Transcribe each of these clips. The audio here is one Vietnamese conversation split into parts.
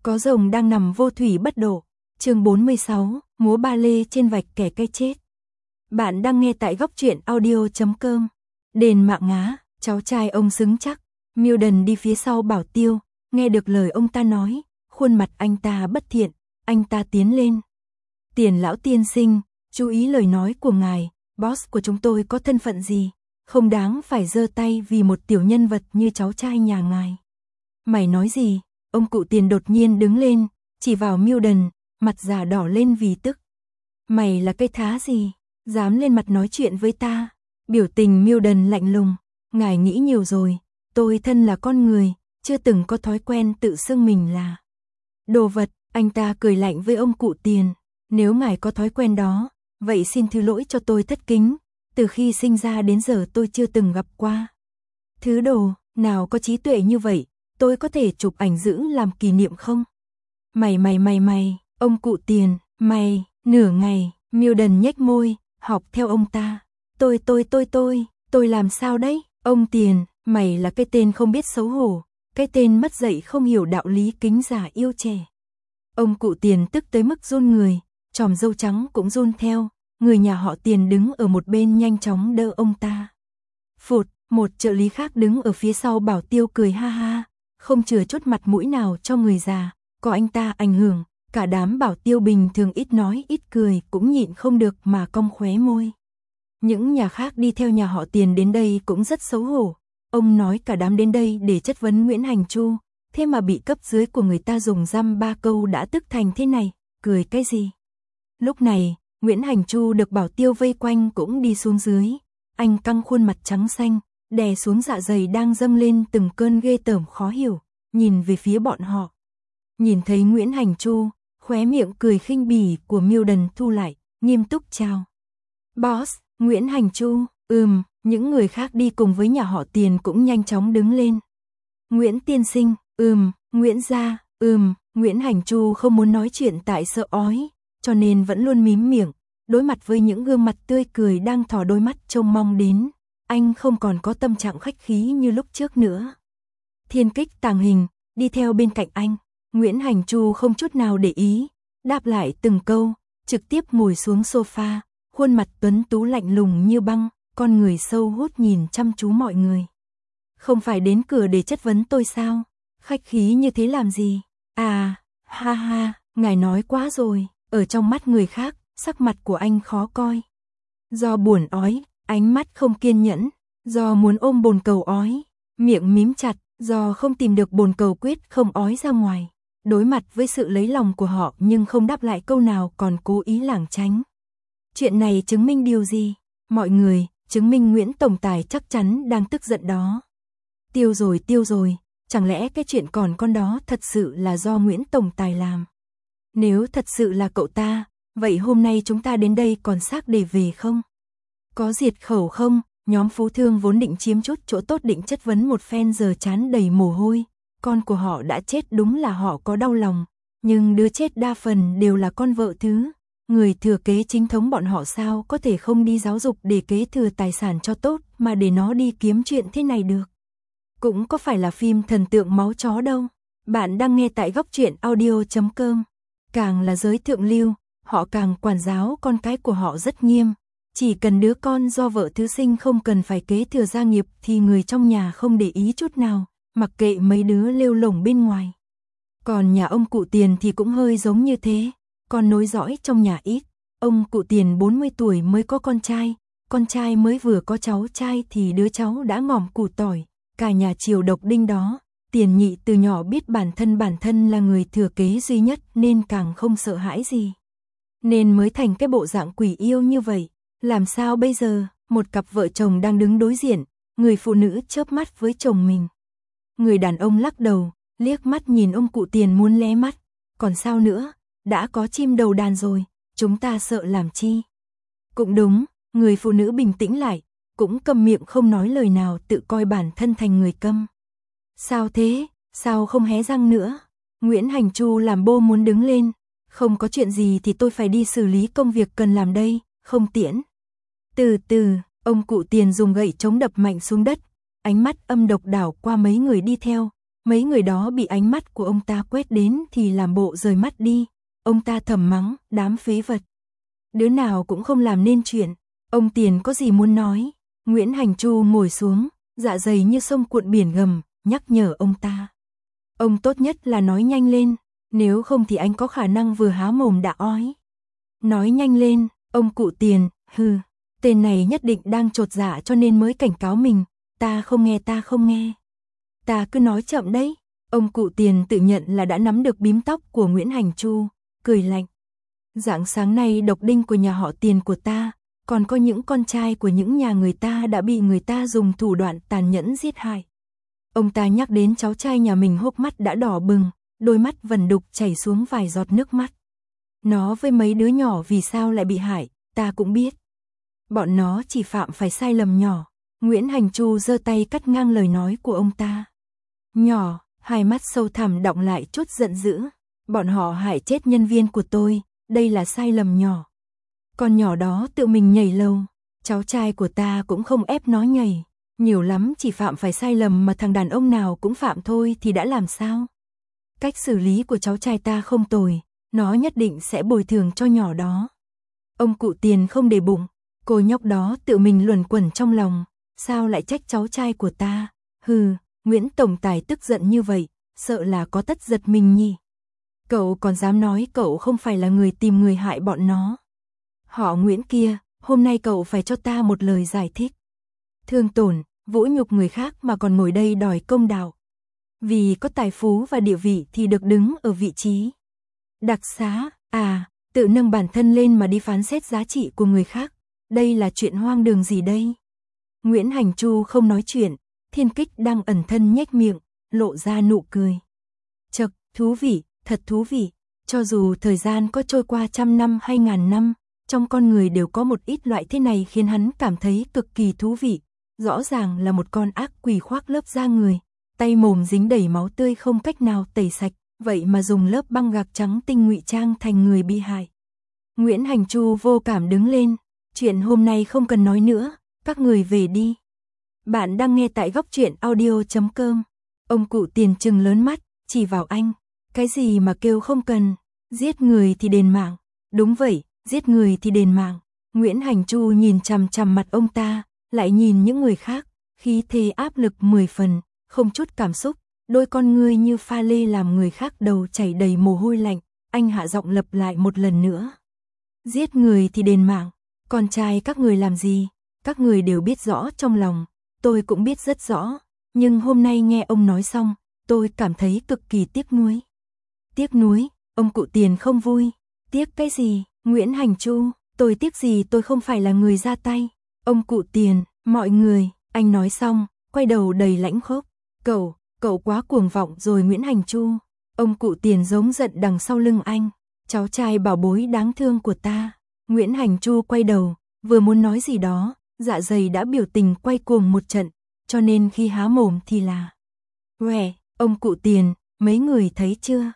Có rồng đang nằm vô thủy bất độ. Chương 46, múa ba lê trên vạch kẻ cái chết. Bạn đang nghe tại góc truyện audio.com. Đền Mạng Ngá, cháu trai ông xứng chắc. Mildred đi phía sau Bảo Tiêu, nghe được lời ông ta nói, khuôn mặt anh ta bất thiện, anh ta tiến lên. Tiền lão tiên sinh, chú ý lời nói của ngài, boss của chúng tôi có thân phận gì, không đáng phải giơ tay vì một tiểu nhân vật như cháu trai nhà ngài. Mày nói gì? Ông cụ Tiền đột nhiên đứng lên, chỉ vào Mildred, mặt già đỏ lên vì tức. Mày là cái thá gì? Dám lên mặt nói chuyện với ta? Biểu tình Mildred lạnh lùng. Ngài nghĩ nhiều rồi, tôi thân là con người, chưa từng có thói quen tự xưng mình là đồ vật. Anh ta cười lạnh với ông cụ Tiền. Nếu ngài có thói quen đó, vậy xin thứ lỗi cho tôi thất kính. Từ khi sinh ra đến giờ tôi chưa từng gặp qua thứ đồ nào có trí tuệ như vậy. Tôi có thể chụp ảnh giữ làm kỷ niệm không? Mày, ông cụ Tiền, mày, nửa ngày, Mildred nhếch môi, học theo ông ta. Tôi làm sao đấy? Ông Tiền, mày là cái tên không biết xấu hổ, cái tên mất dạy không hiểu đạo lý kính già yêu trẻ. Ông cụ Tiền tức tới mức run người, chòm râu trắng cũng run theo, người nhà họ Tiền đứng ở một bên nhanh chóng đỡ ông ta. Phụt, một trợ lý khác đứng ở phía sau Bảo Tiêu cười ha ha, không chừa chút mặt mũi nào cho người già, có anh ta ảnh hưởng, cả đám Bảo Tiêu bình thường ít nói ít cười cũng nhịn không được mà cong khóe môi. Những nhà khác đi theo nhà họ Tiền đến đây cũng rất xấu hổ, ông nói cả đám đến đây để chất vấn Nguyễn Hành Chu, thế mà bị cấp dưới của người ta dùng dăm ba câu đã tức thành thế này, cười cái gì? Lúc này, Nguyễn Hành Chu được Bảo Tiêu vây quanh cũng đi xuống dưới, anh căng khuôn mặt trắng xanh, đè xuống dạ dày đang dâng lên từng cơn ghê tởm khó hiểu, nhìn về phía bọn họ. Nhìn thấy Nguyễn Hành Chu, khóe miệng cười khinh bỉ của Mildred thu lại, nghiêm túc chào. Boss, Nguyễn Hành Chu, những người khác đi cùng với nhà họ Tiền cũng nhanh chóng đứng lên. Nguyễn tiên sinh, Nguyễn gia, Nguyễn Hành Chu không muốn nói chuyện tại sợ ói, cho nên vẫn luôn mím miệng, đối mặt với những gương mặt tươi cười đang thò đôi mắt trông mong đến. Anh không còn có tâm trạng khách khí như lúc trước nữa. Thiên Kích tàng hình, đi theo bên cạnh anh, Nguyễn Hành Chu không chút nào để ý, đáp lại từng câu, trực tiếp ngồi xuống sofa, khuôn mặt tuấn tú lạnh lùng như băng, con người sâu hút nhìn chăm chú mọi người. Không phải đến cửa để chất vấn tôi sao? Khách khí như thế làm gì? À, ha ha, ngài nói quá rồi, ở trong mắt người khác, sắc mặt của anh khó coi. Do buồn ói, ánh mắt không kiên nhẫn, do muốn ôm bồn cầu ói, miệng mím chặt, do không tìm được bồn cầu quyết không ói ra ngoài. Đối mặt với sự lấy lòng của họ nhưng không đáp lại câu nào còn cố ý lảng tránh. Chuyện này chứng minh điều gì? Mọi người, chứng minh Nguyễn Tổng Tài chắc chắn đang tức giận đó. Tiêu rồi, chẳng lẽ cái chuyện còn con đó thật sự là do Nguyễn Tổng Tài làm? Nếu thật sự là cậu ta, vậy hôm nay chúng ta đến đây còn xác để về không? Có diệt khẩu không? Nhóm Phú Thương vốn định chiếm chút chỗ tốt định chất vấn một phen giờ chán đầy mồ hôi. Con của họ đã chết đúng là họ có đau lòng, nhưng đứa chết đa phần đều là con vợ thứ. Người thừa kế chính thống bọn họ sao có thể không đi giáo dục để kế thừa tài sản cho tốt mà để nó đi kiếm chuyện thế này được. Cũng có phải là phim thần tượng máu chó đâu. Bạn đang nghe tại góc truyện audio.com. Càng là giới thượng lưu, họ càng quản giáo con cái của họ rất nghiêm. Chỉ cần đứa con do vợ thứ sinh không cần phải kế thừa gia nghiệp thì người trong nhà không để ý chút nào, mặc kệ mấy đứa lêu lổng bên ngoài. Còn nhà ông cụ Tiền thì cũng hơi giống như thế, con nối dõi trong nhà ít. Ông cụ Tiền 40 tuổi mới có con trai mới vừa có cháu trai thì đứa cháu đã ngòm củ tỏi, cả nhà triều độc đinh đó. Tiền Nhị từ nhỏ biết bản thân là người thừa kế duy nhất nên càng không sợ hãi gì. Nên mới thành cái bộ dạng quỷ yêu như vậy. Làm sao bây giờ? Một cặp vợ chồng đang đứng đối diện, người phụ nữ chớp mắt với chồng mình. Người đàn ông lắc đầu, liếc mắt nhìn ông cụ Tiền muốn lé mắt. Còn sao nữa? Đã có chim đầu đàn rồi, chúng ta sợ làm chi? Cũng đúng, người phụ nữ bình tĩnh lại, cũng câm miệng không nói lời nào tự coi bản thân thành người câm. Sao thế? Sao không hé răng nữa? Nguyễn Hành Chu làm bô muốn đứng lên. Không có chuyện gì thì tôi phải đi xử lý công việc cần làm đây, không tiễn. Từ từ, ông cụ Tiền dùng gậy chống đập mạnh xuống đất, ánh mắt âm độc đảo qua mấy người đi theo, Mấy người đó bị ánh mắt của ông ta quét đến thì làm bộ rời mắt đi. Ông ta thầm mắng, đám phế vật. Đứa nào cũng không làm nên chuyện. Ông Tiền có gì muốn nói? Nguyễn Hành Chu ngồi xuống, dạ dày như sông cuộn biển gầm, nhắc nhở ông ta. Ông tốt nhất là nói nhanh lên, nếu không thì anh có khả năng vừa há mồm đã ói. Nói nhanh lên, ông cụ Tiền, hừ, tên này nhất định đang chột dạ cho nên mới cảnh cáo mình, ta không nghe. Ta cứ nói chậm đấy. Ông cụ Tiền tự nhận là đã nắm được bím tóc của Nguyễn Hành Chu, cười lạnh. Rạng sáng nay độc đinh của nhà họ Tiền của ta, còn có những con trai của những nhà người ta đã bị người ta dùng thủ đoạn tàn nhẫn giết hại. Ông ta nhắc đến cháu trai nhà mình hốc mắt đã đỏ bừng, đôi mắt vẩn đục chảy xuống vài giọt nước mắt. Nó với mấy đứa nhỏ vì sao lại bị hại, ta cũng biết. Bọn nó chỉ phạm phải sai lầm nhỏ. Nguyễn Hành Chu giơ tay cắt ngang lời nói của ông ta. Nhỏ, hai mắt sâu thẳm đọng lại chút giận dữ. Bọn họ hại chết nhân viên của tôi, đây là sai lầm nhỏ. Con nhỏ đó tự mình nhảy lầu, cháu trai của ta cũng không ép nó nhảy. Nhiều lắm chỉ phạm phải sai lầm mà thằng đàn ông nào cũng phạm thôi thì đã làm sao? Cách xử lý của cháu trai ta không tồi, nó nhất định sẽ bồi thường cho nhỏ đó. Ông cụ Tiền không để bụng, cô nhóc đó tự mình luẩn quẩn trong lòng, sao lại trách cháu trai của ta? Hừ, Nguyễn Tổng Tài tức giận như vậy, sợ là có tất giật mình nhỉ. Cậu còn dám nói cậu không phải là người tìm người hại bọn nó. Họ Nguyễn kia, hôm nay cậu phải cho ta một lời giải thích. Thương tổn, vũ nhục người khác mà còn ngồi đây đòi công đạo. Vì có tài phú và địa vị thì được đứng ở vị trí đặc xá, tự nâng bản thân lên mà đi phán xét giá trị của người khác. Đây là chuyện hoang đường gì đây? Nguyễn Hành Chu không nói chuyện, Thiên Kích đang ẩn thân nhếch miệng, lộ ra nụ cười. Chậc, thú vị, thật thú vị. Cho dù thời gian có trôi qua 100 năm hay ngàn năm, trong con người đều có một ít loại thế này khiến hắn cảm thấy cực kỳ thú vị. Rõ ràng là một con ác quỷ khoác lớp da người, tay mồm dính đầy máu tươi không cách nào tẩy sạch, vậy mà dùng lớp băng gạc trắng tinh ngụy trang thành người bị hại. Nguyễn Hành Chu vô cảm đứng lên, chuyện hôm nay không cần nói nữa, các người về đi. Bạn đang nghe tại góc truyện audio.com. Ông cụ Tiền trừng lớn mắt, chỉ vào anh. Cái gì mà kêu không cần, giết người thì đền mạng. Đúng vậy, giết người thì đền mạng. Nguyễn Hành Chu nhìn chằm chằm mặt ông ta, lại nhìn những người khác, khí thế áp lực 10 phần, không chút cảm xúc, đôi con ngươi như pha lê làm người khác đầu chảy đầy mồ hôi lạnh. Anh hạ giọng lặp lại một lần nữa. Giết người thì đền mạng, con trai các người làm gì, các người đều biết rõ trong lòng, tôi cũng biết rất rõ, nhưng hôm nay nghe ông nói xong, tôi cảm thấy cực kỳ tiếc nuối. Tiếc nuối, ông cụ Tiền không vui, tiếc cái gì, Nguyễn Hành Chu, tôi tiếc gì, tôi không phải là người ra tay. Ông cụ Tiền, mọi người, anh nói xong, quay đầu đầy lãnh khốc, cậu quá cuồng vọng rồi Nguyễn Hành Chu. Ông cụ Tiền giống giận đằng sau lưng anh, cháu trai bảo bối đáng thương của ta. Nguyễn Hành Chu quay đầu, vừa muốn nói gì đó, dạ dày đã biểu tình quay cuồng một trận, cho nên khi há mồm thì là Uè, ông cụ Tiền, mấy người thấy chưa?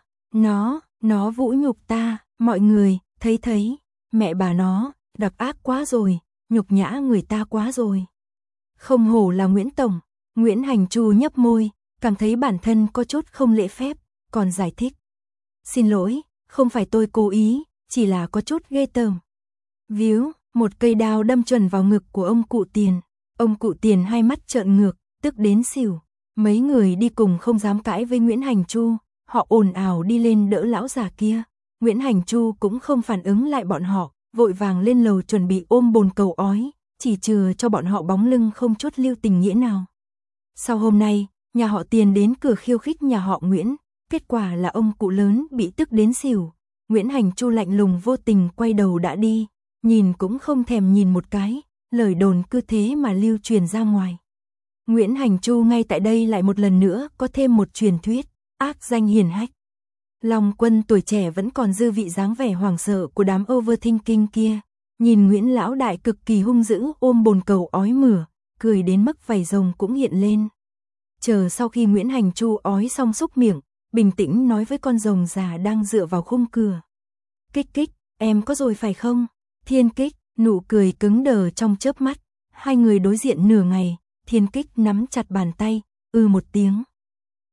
Nó vũ nhục ta, mọi người, thấy, mẹ bà nó, độc ác quá rồi, nhục nhã người ta quá rồi. Không hổ là Nguyễn Tổng. Nguyễn Hành Chu nhấp môi, cảm thấy bản thân có chút không lễ phép, còn giải thích. Xin lỗi, không phải tôi cố ý, chỉ là có chút ghê tởm. Víu, một cây đao đâm chuẩn vào ngực của ông cụ Tiền. Ông cụ Tiền hai mắt trợn ngược, tức đến xỉu. Mấy người đi cùng không dám cãi với Nguyễn Hành Chu, họ ồn ào đi lên đỡ lão già kia. Nguyễn Hành Chu cũng không phản ứng lại bọn họ, vội vàng lên lầu chuẩn bị ôm bồn cầu ói, chỉ chừa cho bọn họ bóng lưng không chút lưu tình nghĩa nào. Sau hôm nay, nhà họ Tiền đến cửa khiêu khích nhà họ Nguyễn, kết quả là ông cụ lớn bị tức đến xỉu. Nguyễn Hành Chu lạnh lùng vô tình quay đầu đã đi, nhìn cũng không thèm nhìn một cái, lời đồn cứ thế mà lưu truyền ra ngoài. Nguyễn Hành Chu ngay tại đây lại một lần nữa có thêm một truyền thuyết, ác danh hiển hách. Long Quân tuổi trẻ vẫn còn dư vị dáng vẻ hoảng sợ của đám overthinking kia, nhìn Nguyễn lão đại cực kỳ hung dữ ôm bồn cầu ói mửa, cười đến mức vảy rồng cũng hiện lên. Chờ sau khi Nguyễn Hành Chu ói xong súc miệng, bình tĩnh nói với con rồng già đang dựa vào khung cửa. Kích kích, em có rồi phải không? Thiên Kích, nụ cười cứng đờ trong chớp mắt, hai người đối diện nửa ngày, Thiên Kích nắm chặt bàn tay, một tiếng.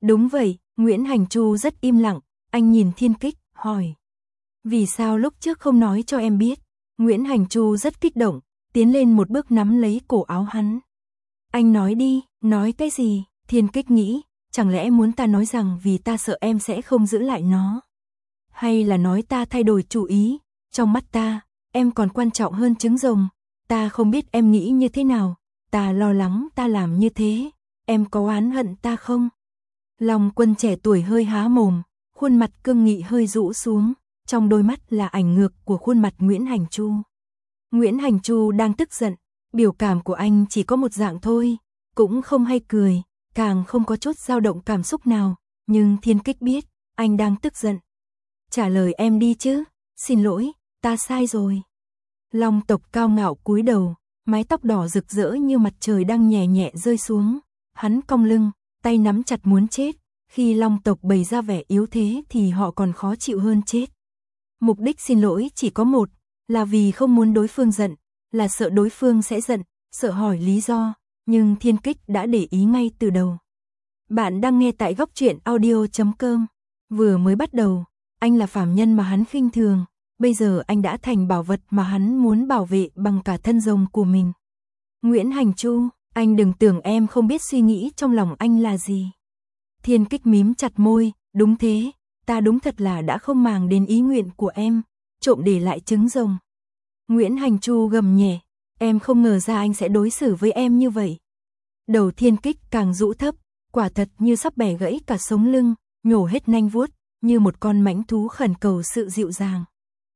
Đúng vậy, Nguyễn Hành Chu rất im lặng, anh nhìn Thiên Kích, hỏi. Vì sao lúc trước không nói cho em biết? Nguyễn Hành Chu rất kích động, tiến lên một bước nắm lấy cổ áo hắn. Anh nói đi, nói cái gì? Thiên Kích nghĩ, chẳng lẽ muốn ta nói rằng vì ta sợ em sẽ không giữ lại nó? Hay là nói ta thay đổi chủ ý, trong mắt ta, em còn quan trọng hơn trứng rồng, ta không biết em nghĩ như thế nào, ta lo lắng ta làm như thế, em có oán hận ta không? Long Quân trẻ tuổi hơi há mồm, khuôn mặt cương nghị hơi rũ xuống, trong đôi mắt là ảnh ngược của khuôn mặt Nguyễn Hành Chu. Nguyễn Hành Chu đang tức giận, biểu cảm của anh chỉ có một dạng thôi, cũng không hay cười, càng không có chút dao động cảm xúc nào, nhưng Thiên Kích biết, anh đang tức giận. Trả lời em đi chứ, xin lỗi, ta sai rồi. Long tộc cao ngạo cúi đầu, mái tóc đỏ rực rỡ như mặt trời đang nhẹ nhẹ rơi xuống, hắn cong lưng, tay nắm chặt muốn chết, khi Long tộc bày ra vẻ yếu thế thì họ còn khó chịu hơn chết. Mục đích xin lỗi chỉ có một, là vì không muốn đối phương giận, là sợ đối phương sẽ giận, sợ hỏi lý do, nhưng Thiên Kích đã để ý ngay từ đầu. Bạn đang nghe tại góc truyện audio.com. Vừa mới bắt đầu, anh là phàm nhân mà hắn khinh thường, bây giờ anh đã thành bảo vật mà hắn muốn bảo vệ bằng cả thân rồng của mình. Nguyễn Hành Chu, anh đừng tưởng em không biết suy nghĩ trong lòng anh là gì. Thiên Kích mím chặt môi, đúng thế, ta đúng thật là đã không màng đến ý nguyện của em, trộm để lại trứng rồng. Nguyễn Hành Chu gầm nhẹ, em không ngờ ra anh sẽ đối xử với em như vậy. Đầu Thiên Kích càng rũ thấp, quả thật như sắp bẻ gãy cả sống lưng, nhổ hết nanh vuốt, như một con mãnh thú khẩn cầu sự dịu dàng.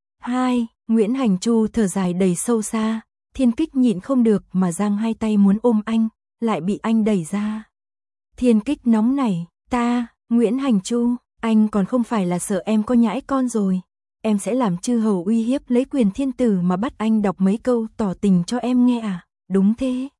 Nguyễn Hành Chu thở dài đầy sâu xa, Thiên Kích nhịn không được mà giang hai tay muốn ôm anh, lại bị anh đẩy ra. Thiên Kích nóng nảy, Nguyễn Hành Chu, anh còn không phải là sợ em có nhãi con rồi. Em sẽ làm chư hầu uy hiếp lấy quyền thiên tử mà bắt anh đọc mấy câu tỏ tình cho em nghe à? Đúng thế.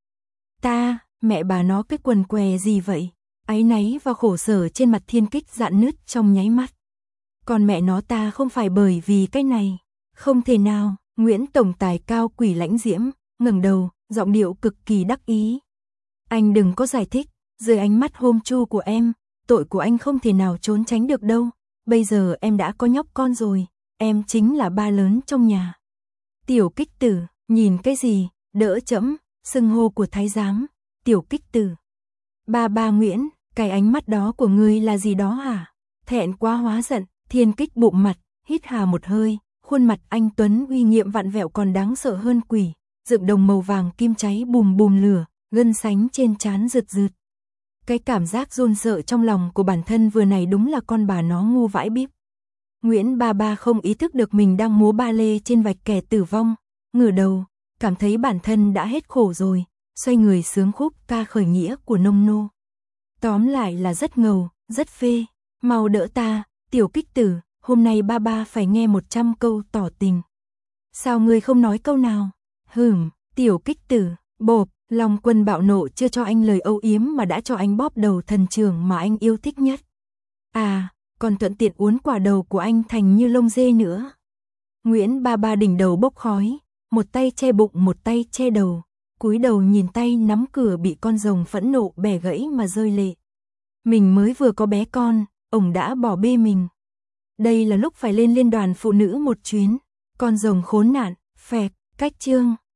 Mẹ bà nó cái quần què gì vậy? Áy náy và khổ sở trên mặt Thiên Kích rạn nứt trong nháy mắt. Còn mẹ nó ta không phải bởi vì cái này. Không thể nào, Nguyễn tổng tài cao quỷ lãnh diễm, ngẩng đầu, giọng điệu cực kỳ đắc ý. Anh đừng có giải thích, dưới ánh mắt hôm chu của em, tội của anh không thể nào trốn tránh được đâu. Bây giờ em đã có nhóc con rồi, em chính là ba lớn trong nhà. Tiểu Kích tử, nhìn cái gì, đỡ chẫm, xưng hô của thái giám, Tiểu Kích tử. Ba Nguyễn, cái ánh mắt đó của ngươi là gì đó hả? Thẹn quá hóa giận, Thiên Kích bụng mặt, hít hà một hơi, khuôn mặt anh tuấn uy nghiêm vặn vẹo còn đáng sợ hơn quỷ, dựng đồng màu vàng kim cháy bùm bùm lửa, gân sánh trên trán rực rực. Cái cảm giác run sợ trong lòng của bản thân vừa này đúng là con bà nó ngu vãi bíp. Nguyễn Ba không ý thức được mình đang múa ba lê trên vạch kẻ tử vong, ngửa đầu, cảm thấy bản thân đã hết khổ rồi, xoay người sướng khúc ca khởi nghĩa của nông nô. Tóm lại là rất ngầu, rất phê, mau đỡ ta, Tiểu Kích tử, hôm nay ba phải nghe 100 câu tỏ tình. Sao ngươi không nói câu nào? Tiểu Kích tử, bộp, Long Quân bạo nộ chưa cho anh lời âu yếm mà đã cho anh bóp đầu thần trưởng mà anh yêu thích nhất. Còn thuận tiện uốn quả đầu của anh thành như lông dê nữa. Nguyễn Ba đỉnh đầu bốc khói, một tay che bụng một tay che đầu, cúi đầu nhìn tay nắm cửa bị con rồng phẫn nộ bẻ gãy mà rơi lệ. Mình mới vừa có bé con, ổng đã bỏ bê mình. Đây là lúc phải lên liên đoàn phụ nữ một chuyến. Con rồng khốn nạn, phẹt, cách chương.